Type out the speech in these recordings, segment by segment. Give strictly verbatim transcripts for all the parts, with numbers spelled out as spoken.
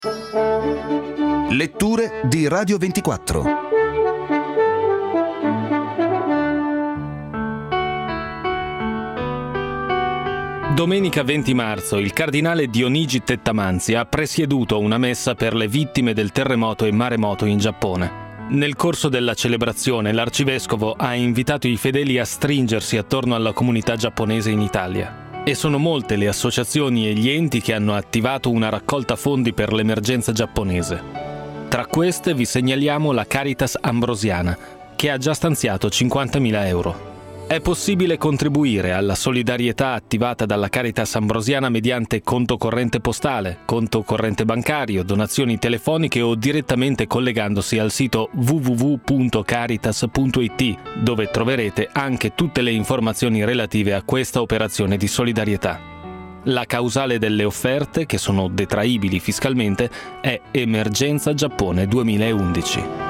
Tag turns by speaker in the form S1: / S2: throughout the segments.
S1: Letture di Radio ventiquattro.
S2: Domenica venti marzo il cardinale Dionigi Tettamanzi ha presieduto una messa per le vittime del terremoto e maremoto in Giappone. Nel corso della celebrazione l'arcivescovo ha invitato i fedeli a stringersi attorno alla comunità giapponese in Italia. E sono molte le associazioni e gli enti che hanno attivato una raccolta fondi per l'emergenza giapponese. Tra queste vi segnaliamo la Caritas Ambrosiana, che ha già stanziato cinquantamila euro. È possibile contribuire alla solidarietà attivata dalla Caritas Ambrosiana mediante conto corrente postale, conto corrente bancario, donazioni telefoniche o direttamente collegandosi al sito w w w punto caritas punto i t, dove troverete anche tutte le informazioni relative a questa operazione di solidarietà. La causale delle offerte, che sono detraibili fiscalmente, è Emergenza Giappone duemilaundici.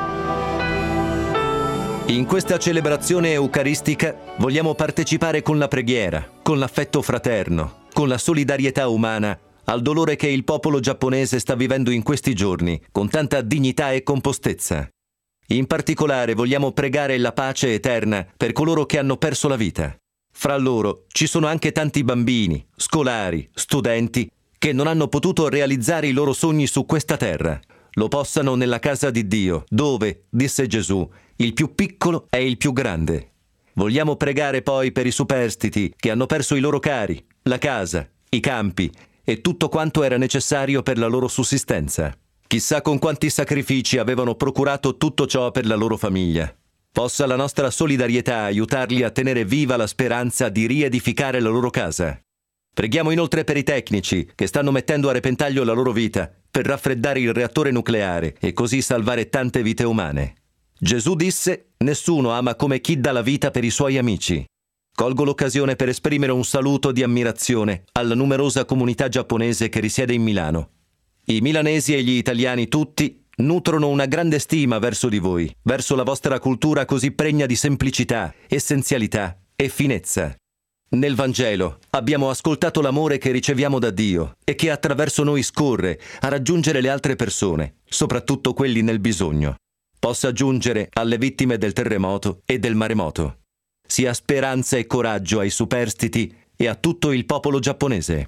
S3: In questa celebrazione eucaristica vogliamo partecipare con la preghiera, con l'affetto fraterno, con la solidarietà umana al dolore che il popolo giapponese sta vivendo in questi giorni, con tanta dignità e compostezza. In particolare vogliamo pregare la pace eterna per coloro che hanno perso la vita. Fra loro ci sono anche tanti bambini, scolari, studenti che non hanno potuto realizzare i loro sogni su questa terra. Lo possano nella casa di Dio, dove, disse Gesù, il più piccolo è il più grande. Vogliamo pregare poi per i superstiti che hanno perso i loro cari, la casa, i campi e tutto quanto era necessario per la loro sussistenza. Chissà con quanti sacrifici avevano procurato tutto ciò per la loro famiglia. Possa la nostra solidarietà aiutarli a tenere viva la speranza di riedificare la loro casa. Preghiamo inoltre per i tecnici che stanno mettendo a repentaglio la loro vita per raffreddare il reattore nucleare e così salvare tante vite umane. Gesù disse: nessuno ama come chi dà la vita per i suoi amici. Colgo l'occasione per esprimere un saluto di ammirazione alla numerosa comunità giapponese che risiede in Milano. I milanesi e gli italiani tutti nutrono una grande stima verso di voi, verso la vostra cultura così pregna di semplicità, essenzialità e finezza. Nel Vangelo abbiamo ascoltato l'amore che riceviamo da Dio e che attraverso noi scorre a raggiungere le altre persone, soprattutto quelli nel bisogno. Possa giungere alle vittime del terremoto e del maremoto. Sia speranza e coraggio ai superstiti e a tutto il popolo giapponese.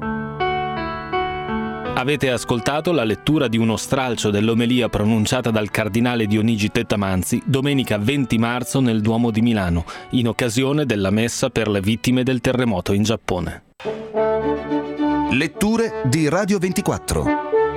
S2: Avete ascoltato la lettura di uno stralcio dell'omelia pronunciata dal cardinale Dionigi Tettamanzi domenica venti marzo nel Duomo di Milano, in occasione della messa per le vittime del terremoto in Giappone.
S1: Letture di Radio ventiquattro.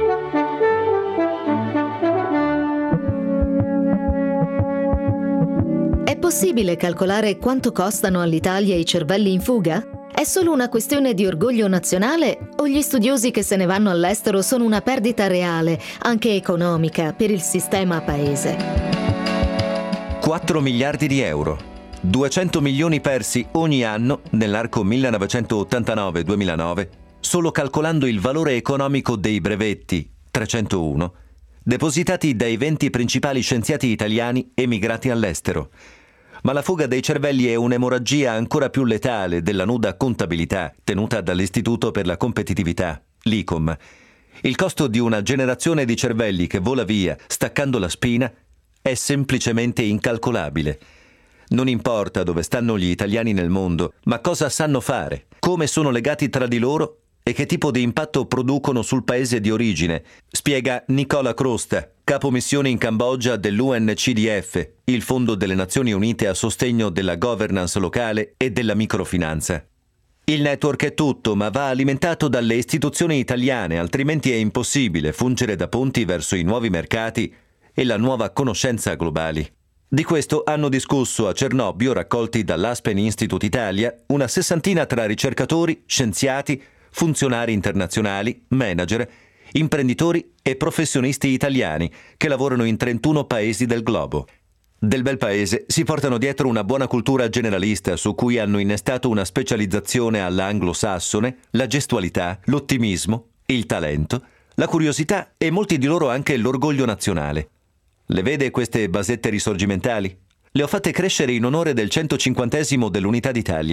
S4: È possibile calcolare quanto costano all'Italia i cervelli in fuga? È solo una questione di orgoglio nazionale o gli studiosi che se ne vanno all'estero sono una perdita reale, anche economica, per il sistema paese?
S3: quattro miliardi di euro, duecento milioni persi ogni anno nell'arco millenovecentottantanove duemilanove, solo calcolando il valore economico dei brevetti, trecentouno, depositati dai venti principali scienziati italiani emigrati all'estero. Ma la fuga dei cervelli è un'emorragia ancora più letale della nuda contabilità tenuta dall'Istituto per la Competitività, l'I C O M. Il costo di una generazione di cervelli che vola via staccando la spina è semplicemente incalcolabile. Non importa dove stanno gli italiani nel mondo, ma cosa sanno fare, come sono legati tra di loro e che tipo di impatto producono sul paese di origine, spiega Nicola Crosta, capo missione in Cambogia dell'U N C D F, il Fondo delle Nazioni Unite a sostegno della governance locale e della microfinanza. Il network è tutto, ma va alimentato dalle istituzioni italiane, altrimenti è impossibile fungere da ponti verso i nuovi mercati e la nuova conoscenza globali. Di questo hanno discusso a Cernobbio, raccolti dall'Aspen Institute Italia, una sessantina tra ricercatori, scienziati, funzionari internazionali, manager, imprenditori e professionisti italiani che lavorano in trentuno paesi del globo. Del bel paese si portano dietro una buona cultura generalista su cui hanno innestato una specializzazione all'anglosassone, la gestualità, l'ottimismo, il talento, la curiosità e molti di loro anche l'orgoglio nazionale. Le vede queste basette risorgimentali? Le ho fatte crescere in onore del centocinquantesimo dell'Unità d'Italia,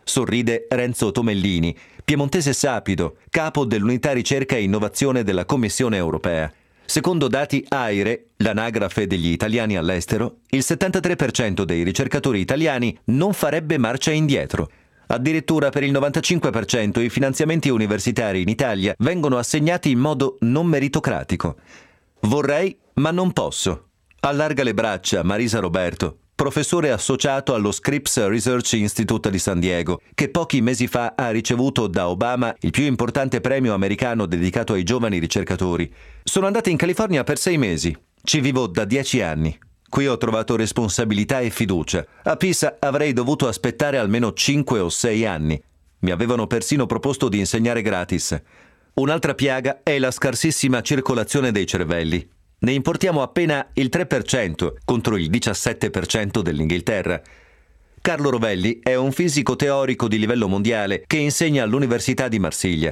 S3: sorride Renzo Tomellini, piemontese sapido, capo dell'unità ricerca e innovazione della Commissione europea. Secondo dati AIRE, l'anagrafe degli italiani all'estero, il settantatré per cento dei ricercatori italiani non farebbe marcia indietro. Addirittura per il novantacinque per cento i finanziamenti universitari in Italia vengono assegnati in modo non meritocratico. Vorrei, ma non posso. Allarga le braccia Marisa Roberto, professore associato allo Scripps Research Institute di San Diego, che pochi mesi fa ha ricevuto da Obama il più importante premio americano dedicato ai giovani ricercatori. Sono andata in California per sei mesi. Ci vivo da dieci anni. Qui ho trovato responsabilità e fiducia. A Pisa avrei dovuto aspettare almeno cinque o sei anni. Mi avevano persino proposto di insegnare gratis. Un'altra piaga è la scarsissima circolazione dei cervelli. Ne importiamo appena il tre per cento contro il diciassette per cento dell'Inghilterra. Carlo Rovelli è un fisico teorico di livello mondiale che insegna all'Università di Marsiglia.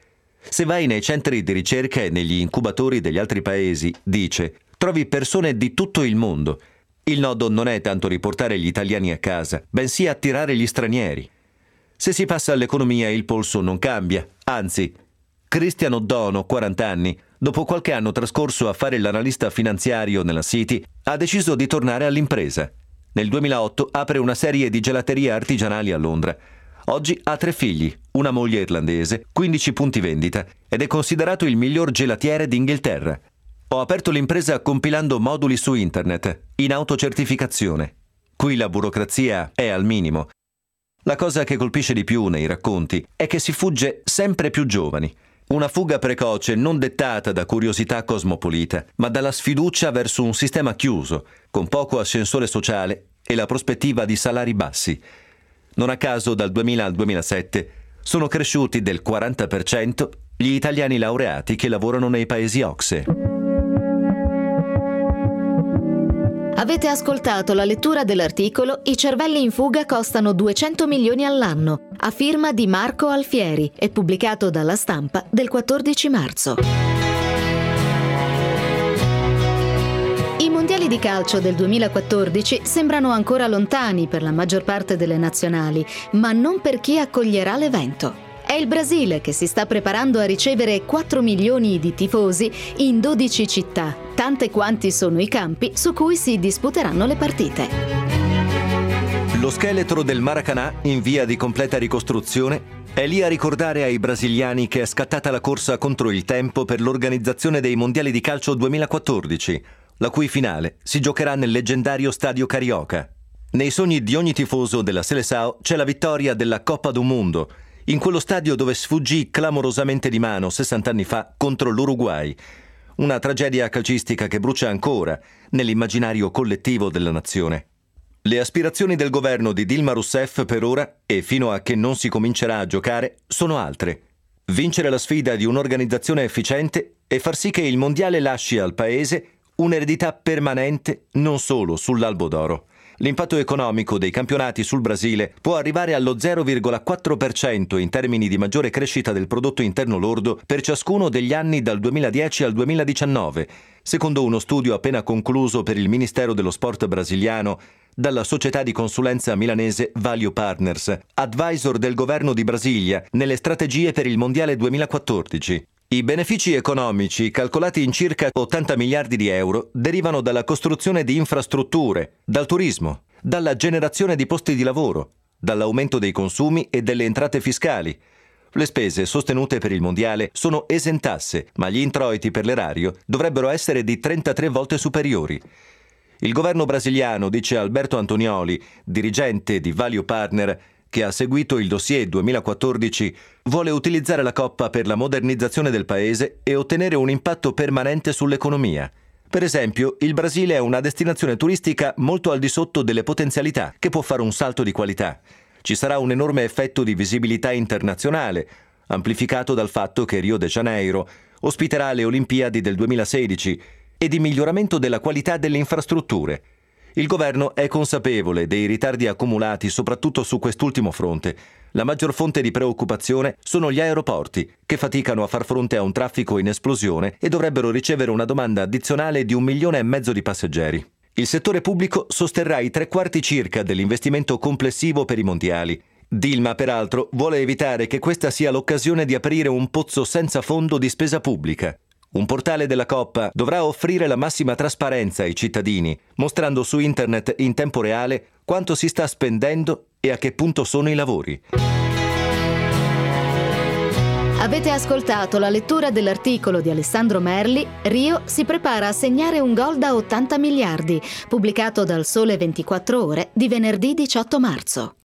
S3: Se vai nei centri di ricerca e negli incubatori degli altri paesi, dice, trovi persone di tutto il mondo. Il nodo non è tanto riportare gli italiani a casa, bensì attirare gli stranieri. Se si passa all'economia il polso non cambia, anzi. Cristian O'Dono, quaranta anni, dopo qualche anno trascorso a fare l'analista finanziario nella City, ha deciso di tornare all'impresa. Nel duemilaotto apre una serie di gelaterie artigianali a Londra. Oggi ha tre figli, una moglie irlandese, quindici punti vendita ed è considerato il miglior gelatiere d'Inghilterra. Ho aperto l'impresa compilando moduli su internet, in autocertificazione. Qui la burocrazia è al minimo. La cosa che colpisce di più nei racconti è che si fugge sempre più giovani. Una fuga precoce non dettata da curiosità cosmopolita, ma dalla sfiducia verso un sistema chiuso, con poco ascensore sociale e la prospettiva di salari bassi. Non a caso dal duemila al duemilasette sono cresciuti del quaranta per cento gli italiani laureati che lavorano nei paesi O C S E.
S4: Avete ascoltato la lettura dell'articolo I cervelli in fuga costano duecento milioni all'anno, a firma di Marco Alfieri e pubblicato dalla Stampa del quattordici marzo. I mondiali di calcio del duemilaquattordici sembrano ancora lontani per la maggior parte delle nazionali, ma non per chi accoglierà l'evento. È il Brasile che si sta preparando a ricevere quattro milioni di tifosi in dodici città, tante quanti sono i campi su cui si disputeranno le partite.
S3: Lo scheletro del Maracanã, in via di completa ricostruzione, è lì a ricordare ai brasiliani che è scattata la corsa contro il tempo per l'organizzazione dei mondiali di calcio duemilaquattordici, la cui finale si giocherà nel leggendario Stadio Carioca. Nei sogni di ogni tifoso della Seleção c'è la vittoria della Coppa do Mundo, in quello stadio dove sfuggì clamorosamente di mano sessanta anni fa contro l'Uruguay. Una tragedia calcistica che brucia ancora nell'immaginario collettivo della nazione. Le aspirazioni del governo di Dilma Rousseff per ora, e fino a che non si comincerà a giocare, sono altre. Vincere la sfida di un'organizzazione efficiente e far sì che il mondiale lasci al paese un'eredità permanente non solo sull'Albo d'Oro. L'impatto economico dei campionati sul Brasile può arrivare allo zero virgola quattro per cento in termini di maggiore crescita del prodotto interno lordo per ciascuno degli anni dal duemiladieci al duemiladiciannove, secondo uno studio appena concluso per il Ministero dello Sport brasiliano dalla società di consulenza milanese Value Partners, advisor del governo di Brasilia nelle strategie per il Mondiale duemilaquattordici. I benefici economici, calcolati in circa ottanta miliardi di euro, derivano dalla costruzione di infrastrutture, dal turismo, dalla generazione di posti di lavoro, dall'aumento dei consumi e delle entrate fiscali. Le spese sostenute per il mondiale sono esentasse, ma gli introiti per l'erario dovrebbero essere di trentatré volte superiori. Il governo brasiliano, dice Alberto Antonioli, dirigente di Value Partner, che ha seguito il dossier duemilaquattordici, vuole utilizzare la Coppa per la modernizzazione del paese e ottenere un impatto permanente sull'economia. Per esempio, il Brasile è una destinazione turistica molto al di sotto delle potenzialità, che può fare un salto di qualità. Ci sarà un enorme effetto di visibilità internazionale, amplificato dal fatto che Rio de Janeiro ospiterà le Olimpiadi del duemilasedici e di miglioramento della qualità delle infrastrutture. Il governo è consapevole dei ritardi accumulati soprattutto su quest'ultimo fronte. La maggior fonte di preoccupazione sono gli aeroporti, che faticano a far fronte a un traffico in esplosione e dovrebbero ricevere una domanda addizionale di un milione e mezzo di passeggeri. Il settore pubblico sosterrà i tre quarti circa dell'investimento complessivo per i mondiali. Dilma, peraltro, vuole evitare che questa sia l'occasione di aprire un pozzo senza fondo di spesa pubblica. Un portale della Coppa dovrà offrire la massima trasparenza ai cittadini, mostrando su internet in tempo reale quanto si sta spendendo e a che punto sono i lavori.
S4: Avete ascoltato la lettura dell'articolo di Alessandro Merli, Rio si prepara a segnare un gol da ottanta miliardi, pubblicato dal Sole ventiquattro Ore di venerdì diciotto marzo.